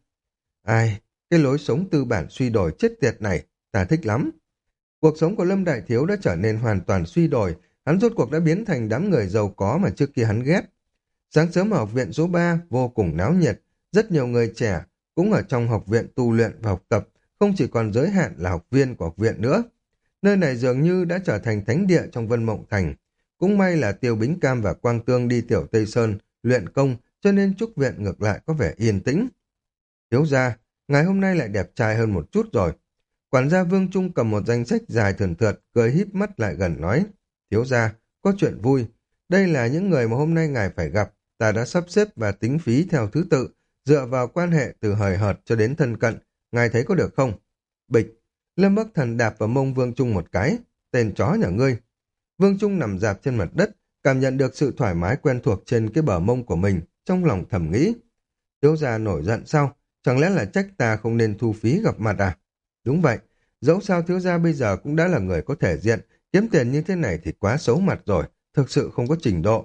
Ai, cái lối sống tư bản suy đồi chết tiệt này, ta thích lắm. Cuộc sống của Lâm Đại Thiếu đã trở nên hoàn toàn suy đồi, hắn rốt cuộc đã biến thành đám người giàu có mà trước kia hắn ghét. Sáng sớm ở học viện số ba vô cùng náo nhiệt, rất nhiều người trẻ cũng ở trong học viện tu luyện và học tập, không chỉ còn giới hạn là học viên của học viện nữa. Nơi này dường như đã trở thành thánh địa trong Vân Mộng Thành. Cũng may là Tiêu Bính Cam và Quang Tương đi Tiểu Tây Sơn luyện công, cho nên trúc viện ngược lại có vẻ yên tĩnh. Thiếu gia, ngày hôm nay lại đẹp trai hơn một chút rồi. Quản gia Vương Trung cầm một danh sách dài thườn thượt, cười híp mắt lại gần nói. Thiếu gia, có chuyện vui. Đây là những người mà hôm nay ngài phải gặp. Ta đã sắp xếp và tính phí theo thứ tự, dựa vào quan hệ từ hời hợt cho đến thân cận. Ngài thấy có được không? Bịch. Lâm Bắc Thần đạp vào mông Vương Trung một cái. Tên chó nhà ngươi. Vương Trung nằm dạp trên mặt đất, cảm nhận được sự thoải mái quen thuộc trên cái bờ mông của mình, trong lòng thầm nghĩ. Thiếu gia nổi giận sao? Chẳng lẽ là trách ta không nên thu phí gặp mặt à? Đúng vậy, dẫu sao thiếu gia bây giờ cũng đã là người có thể diện, kiếm tiền như thế này thì quá xấu mặt rồi, thực sự không có trình độ.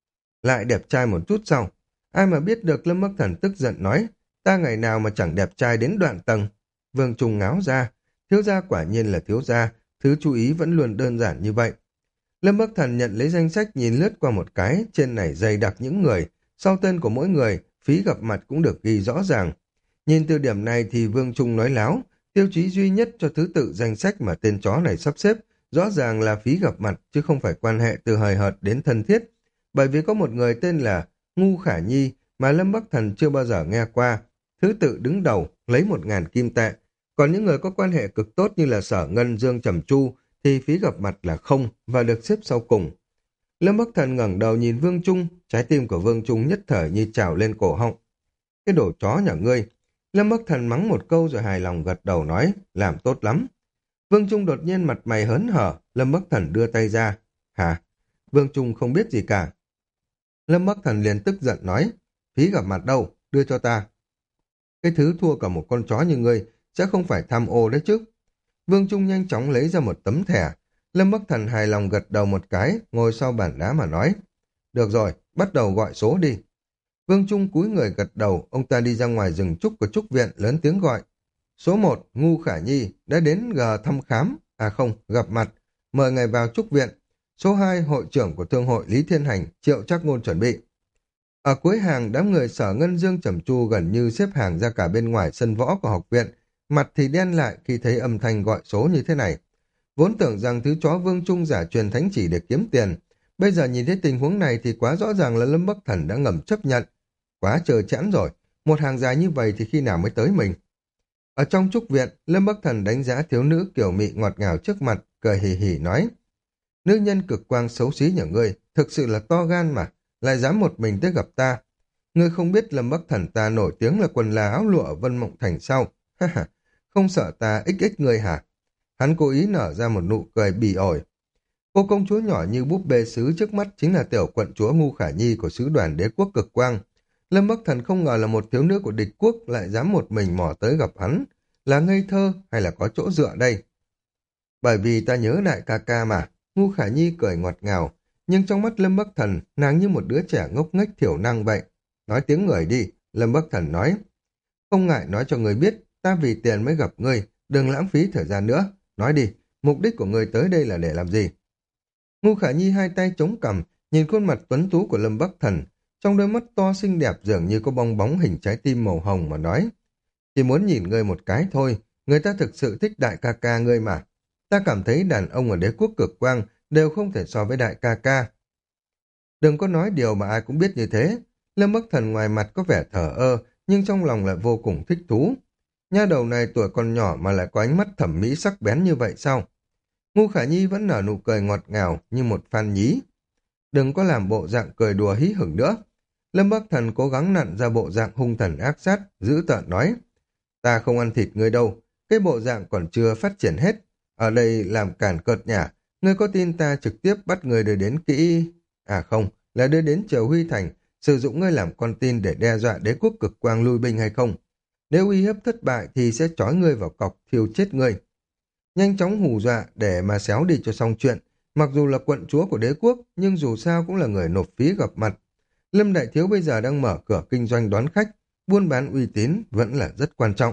Lại đẹp trai một chút sau. Ai mà biết được Lâm Bắc Thần tức giận nói, ta ngày nào mà chẳng đẹp trai đến đoạn tầng. Vương Trung ngáo ra, thiếu gia quả nhiên là thiếu gia, thứ chú ý vẫn luôn đơn giản như vậy. Lâm Bắc Thần nhận lấy danh sách nhìn lướt qua một cái, trên này dày đặc những người, sau tên của mỗi người, phí gặp mặt cũng được ghi rõ ràng. Nhìn từ điểm này thì Vương Trung nói láo, tiêu chí duy nhất cho thứ tự danh sách mà tên chó này sắp xếp, rõ ràng là phí gặp mặt chứ không phải quan hệ từ hời hợt đến thân thiết. Bởi vì có một người tên là Ngu Khả Nhi mà Lâm Bắc Thần chưa bao giờ nghe qua, thứ tự đứng đầu lấy một ngàn kim tệ, còn những người có quan hệ cực tốt như là Sở Ngân, Dương Trầm Chu thì phí gặp mặt là không và được xếp sau cùng. Lâm Bắc Thần ngẩng đầu nhìn Vương Trung, trái tim của Vương Trung nhất thời như trào lên cổ họng. Cái đồ chó nhà ngươi. Lâm Bắc Thần mắng một câu rồi hài lòng gật đầu nói, làm tốt lắm. Vương Trung đột nhiên mặt mày hớn hở, Lâm Bắc Thần đưa tay ra. Hả? Vương Trung không biết gì cả. Lâm Bắc Thần liền tức giận nói, phí gặp mặt đâu, đưa cho ta. Cái thứ thua cả một con chó như ngươi sẽ không phải tham ô đấy chứ. Vương Trung nhanh chóng lấy ra một tấm thẻ. Lâm Bắc Thần hài lòng gật đầu một cái, ngồi sau bàn đá mà nói. Được rồi, bắt đầu gọi số đi. Vương Trung cúi người gật đầu, ông ta đi ra ngoài rừng trúc của trúc viện, lớn tiếng gọi. Số một, Ngu Khả Nhi, đã đến G thăm khám, à không, gặp mặt, mời ngài vào trúc viện. Số hai, hội trưởng của thương hội Lý Thiên Hành, Triệu Trác Ngôn chuẩn bị. Ở cuối hàng, đám người Sở Ngân Dương Trầm Chu gần như xếp hàng ra cả bên ngoài sân võ của học viện, mặt thì đen lại khi thấy âm thanh gọi số như thế này. Vốn tưởng rằng thứ chó Vương Trung giả truyền thánh chỉ để kiếm tiền, bây giờ nhìn thấy tình huống này thì quá rõ ràng là Lâm Bắc Thần đã ngầm chấp nhận. Quá trơ trẽn rồi, một hàng dài như vậy thì khi nào mới tới mình? Ở trong trúc viện, Lâm Bắc Thần đánh giá thiếu nữ kiểu mị ngọt ngào trước mặt, cười hì hì nói. Nữ nhân cực quang xấu xí nhà ngươi, thực sự là to gan mà, lại dám một mình tới gặp ta. Ngươi không biết Lâm Bắc Thần ta nổi tiếng là quần là áo lụa ở Vân Mộng Thành sau. Ha ha, không sợ ta ích ích ngươi hả? Hắn cố ý nở ra một nụ cười bỉ ổi. Cô công chúa nhỏ như búp bê sứ trước mắt chính là tiểu quận chúa Ngu Khả Nhi của sứ đoàn đế quốc cực quang. Lâm Bắc Thần không ngờ là một thiếu nữ của địch quốc lại dám một mình mò tới gặp hắn. Là ngây thơ hay là có chỗ dựa đây? Bởi vì ta nhớ đại ca ca mà. Ngu Khả Nhi cười ngọt ngào, nhưng trong mắt Lâm Bắc Thần, nàng như một đứa trẻ ngốc nghếch thiểu năng vậy. Nói tiếng người đi, Lâm Bắc Thần nói. Không ngại nói cho người biết, ta vì tiền mới gặp ngươi, đừng lãng phí thời gian nữa. Nói đi, mục đích của ngươi tới đây là để làm gì? Ngu Khả Nhi hai tay chống cằm, nhìn khuôn mặt tuấn tú của Lâm Bắc Thần, trong đôi mắt to xinh đẹp dường như có bong bóng hình trái tim màu hồng mà nói. Chỉ muốn nhìn ngươi một cái thôi, người ta thực sự thích đại ca ca ngươi mà. Ta cảm thấy đàn ông ở đế quốc cực quang đều không thể so với đại ca ca. Đừng có nói điều mà ai cũng biết như thế. Lâm Bắc Thần ngoài mặt có vẻ thờ ơ, nhưng trong lòng lại vô cùng thích thú. Nha đầu này tuổi còn nhỏ mà lại có ánh mắt thẩm mỹ sắc bén như vậy sao? Ngu Khả Nhi vẫn nở nụ cười ngọt ngào như một phan nhí. Đừng có làm bộ dạng cười đùa hí hửng nữa. Lâm Bắc Thần cố gắng nặn ra bộ dạng hung thần ác sát, dữ tợn nói. Ta không ăn thịt ngươi đâu, cái bộ dạng còn chưa phát triển hết. Ở đây làm càn cợt nhả, ngươi có tin ta trực tiếp bắt ngươi đưa đến kỹ... À không, là đưa đến Triều Huy Thành, sử dụng ngươi làm con tin để đe dọa đế quốc cực quang lui binh hay không? Nếu uy hiếp thất bại thì sẽ trói ngươi vào cọc, thiêu chết ngươi. Nhanh chóng hù dọa để mà xéo đi cho xong chuyện. Mặc dù là quận chúa của đế quốc, nhưng dù sao cũng là người nộp phí gặp mặt. Lâm Đại Thiếu bây giờ đang mở cửa kinh doanh đón khách, buôn bán uy tín vẫn là rất quan trọng.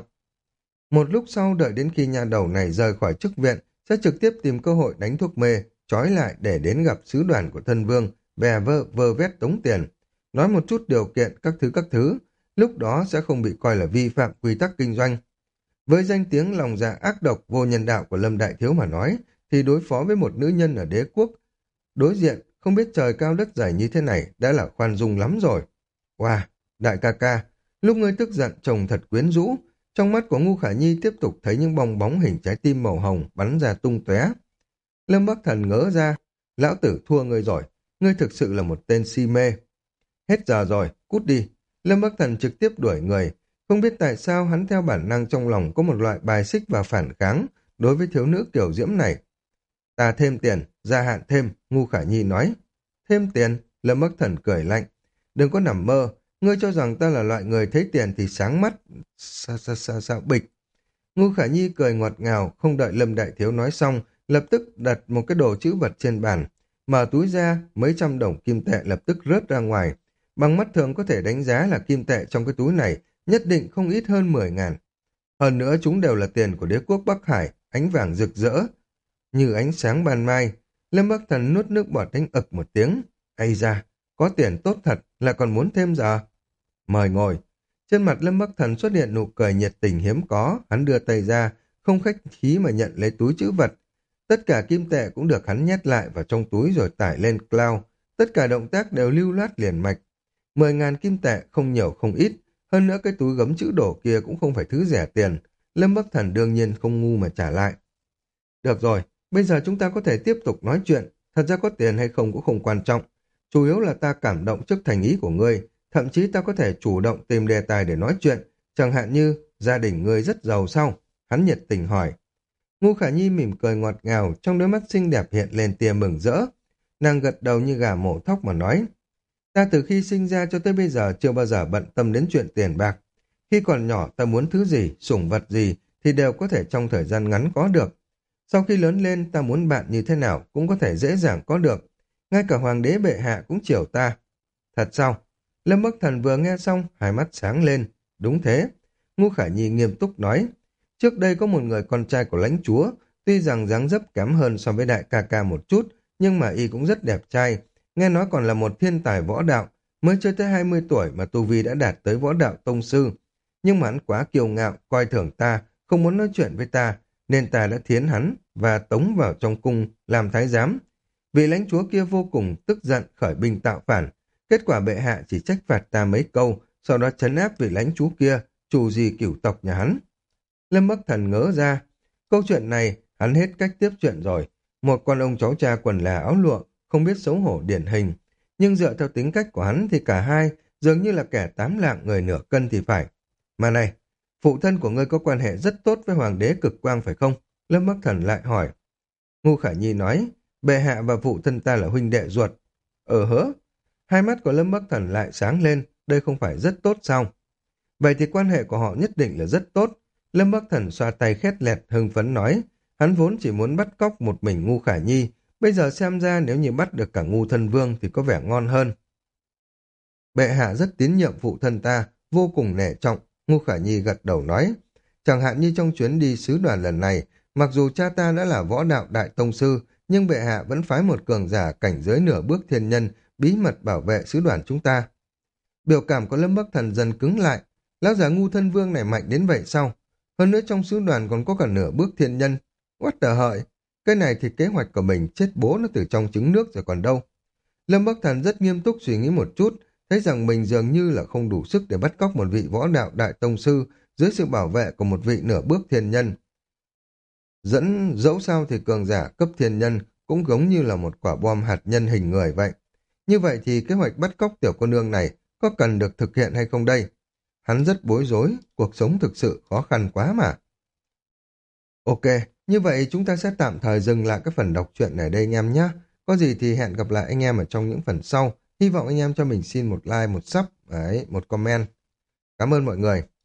Một lúc sau đợi đến khi nhà đầu này rời khỏi chức viện, sẽ trực tiếp tìm cơ hội đánh thuốc mê, trói lại để đến gặp sứ đoàn của thân vương, bè vơ vơ vét tống tiền. Nói một chút điều kiện các thứ các thứ, lúc đó sẽ không bị coi là vi phạm quy tắc kinh doanh. Với danh tiếng lòng dạ ác độc vô nhân đạo của Lâm Đại Thiếu mà nói, thì đối phó với một nữ nhân ở đế quốc, đối diện không biết trời cao đất dày như thế này đã là khoan dung lắm rồi. Wow, đại ca ca, lúc ngươi tức giận chồng thật quyến rũ, trong mắt của Ngu Khả Nhi tiếp tục thấy những bong bóng hình trái tim màu hồng bắn ra tung tóe. Lâm Bắc Thần ngỡ ra, lão tử thua ngươi rồi, ngươi thực sự là một tên si mê. Hết giờ rồi, cút đi. Lâm Bắc Thần trực tiếp đuổi người. Không biết tại sao hắn theo bản năng trong lòng có một loại bài xích và phản kháng đối với thiếu nữ kiểu diễm này. Ta thêm tiền, gia hạn thêm, Ngu Khả Nhi nói. Thêm tiền? Lâm Bắc Thần cười lạnh. Đừng có nằm mơ, ngươi cho rằng ta là loại người thấy tiền thì sáng mắt. Sao sao sao sao bịch. Ngu Khả Nhi cười ngọt ngào, không đợi Lâm Đại Thiếu nói xong, lập tức đặt một cái đồ chữ vật trên bàn. Mở túi ra, mấy trăm đồng kim tệ lập tức rớt ra ngoài. Bằng mắt thường có thể đánh giá là kim tệ trong cái túi này nhất định không ít hơn mười ngàn. Hơn nữa chúng đều là tiền của đế quốc Bắc Hải, ánh vàng rực rỡ, như ánh sáng ban mai. Lâm Bắc Thần nuốt nước bọt đánh ực một tiếng. Ây da, có tiền tốt thật, lại còn muốn thêm giờ. Mời ngồi. Trên mặt Lâm Bắc Thần xuất hiện nụ cười nhiệt tình hiếm có, hắn đưa tay ra, không khách khí mà nhận lấy túi chữ vật. Tất cả kim tệ cũng được hắn nhét lại vào trong túi rồi tải lên cloud. Tất cả động tác đều lưu loát liền mạch. Mười ngàn kim tệ không nhiều không ít, hơn nữa cái túi gấm chữ đổ kia cũng không phải thứ rẻ tiền. Lâm Bắc Thần đương nhiên không ngu mà trả lại. Được rồi, bây giờ chúng ta có thể tiếp tục nói chuyện. Thật ra có tiền hay không cũng không quan trọng. Chủ yếu là ta cảm động trước thành ý của ngươi. Thậm chí ta có thể chủ động tìm đề tài để nói chuyện. Chẳng hạn như, gia đình ngươi rất giàu sao? Hắn nhiệt tình hỏi. Ngu Khả Nhi mỉm cười ngọt ngào, trong đôi mắt xinh đẹp hiện lên tia mừng rỡ. Nàng gật đầu như gà mổ thóc mà nói. Ta từ khi sinh ra cho tới bây giờ chưa bao giờ bận tâm đến chuyện tiền bạc. Khi còn nhỏ ta muốn thứ gì, sủng vật gì thì đều có thể trong thời gian ngắn có được. Sau khi lớn lên ta muốn bạn như thế nào cũng có thể dễ dàng có được. Ngay cả hoàng đế bệ hạ cũng chiều ta. Thật sao? Lâm Bắc Thần vừa nghe xong, hai mắt sáng lên. Đúng thế. Ngu Khả Nhi nghiêm túc nói. Trước đây có một người con trai của lãnh chúa, tuy rằng dáng dấp kém hơn so với đại ca ca một chút, nhưng mà y cũng rất đẹp trai. Nghe nói còn là một thiên tài võ đạo, Mới chưa tới hai mươi tuổi mà tu vi đã đạt tới võ đạo tông sư. Nhưng mà hắn quá kiêu ngạo, coi thường ta, không muốn nói chuyện với ta, nên ta đã thiến hắn và tống vào trong cung làm thái giám. Vị lãnh chúa kia vô cùng tức giận khởi binh tạo phản. Kết quả bệ hạ chỉ trách phạt ta mấy câu, sau đó trấn áp vị lãnh chúa kia, trù gì cửu tộc nhà hắn. Lâm Bắc Thần ngớ ra. Câu chuyện này, hắn hết cách tiếp chuyện rồi. Một con ông cháu cha quần là áo lụa, không biết xấu hổ điển hình. Nhưng dựa theo tính cách của hắn thì cả hai dường như là kẻ tám lạng người nửa cân thì phải. Mà này, phụ thân của ngươi có quan hệ rất tốt với hoàng đế cực quang phải không? Lâm Bắc Thần lại hỏi. Ngu Khả Nhi nói, bệ hạ và phụ thân ta là huynh đệ ruột. Ờ hớ, hai mắt của Lâm Bắc Thần lại sáng lên, đây không phải rất tốt sao? Vậy thì quan hệ của họ nhất định là rất tốt. Lâm Bắc Thần xoa tay khét lẹt hưng phấn nói, hắn vốn chỉ muốn bắt cóc một mình Ngu Khả Nhi, bây giờ xem ra nếu như bắt được cả Ngu Thân Vương thì có vẻ ngon hơn. Bệ hạ rất tín nhiệm phụ thân ta, vô cùng nể trọng, Ngu Khả Nhi gật đầu nói. Chẳng hạn như trong chuyến đi sứ đoàn lần này, mặc dù cha ta đã là võ đạo đại tông sư, nhưng bệ hạ vẫn phái một cường giả cảnh giới nửa bước thiên nhân, bí mật bảo vệ sứ đoàn chúng ta. Biểu cảm của Lâm Bắc Thần dần cứng lại, lão già Ngu Thân Vương này mạnh đến vậy sao? Hơn nữa trong sứ đoàn còn có cả nửa bước thiên nhân. What the hợi, cái này thì kế hoạch của mình chết bố nó từ trong trứng nước rồi còn đâu. Lâm Bắc Thần rất nghiêm túc suy nghĩ một chút, thấy rằng mình dường như là không đủ sức để bắt cóc một vị võ đạo đại tông sư dưới sự bảo vệ của một vị nửa bước thiên nhân. Dẫn dẫu sao thì cường giả cấp thiên nhân cũng giống như là một quả bom hạt nhân hình người vậy. Như vậy thì kế hoạch bắt cóc tiểu cô nương này có cần được thực hiện hay không đây? Hắn rất bối rối, cuộc sống thực sự khó khăn quá mà. Ok, như vậy chúng ta sẽ tạm thời dừng lại cái phần đọc truyện này đây anh em nhé. Có gì thì hẹn gặp lại anh em ở trong những phần sau. Hy vọng anh em cho mình xin một like, một sub, đấy, một comment. Cảm ơn mọi người.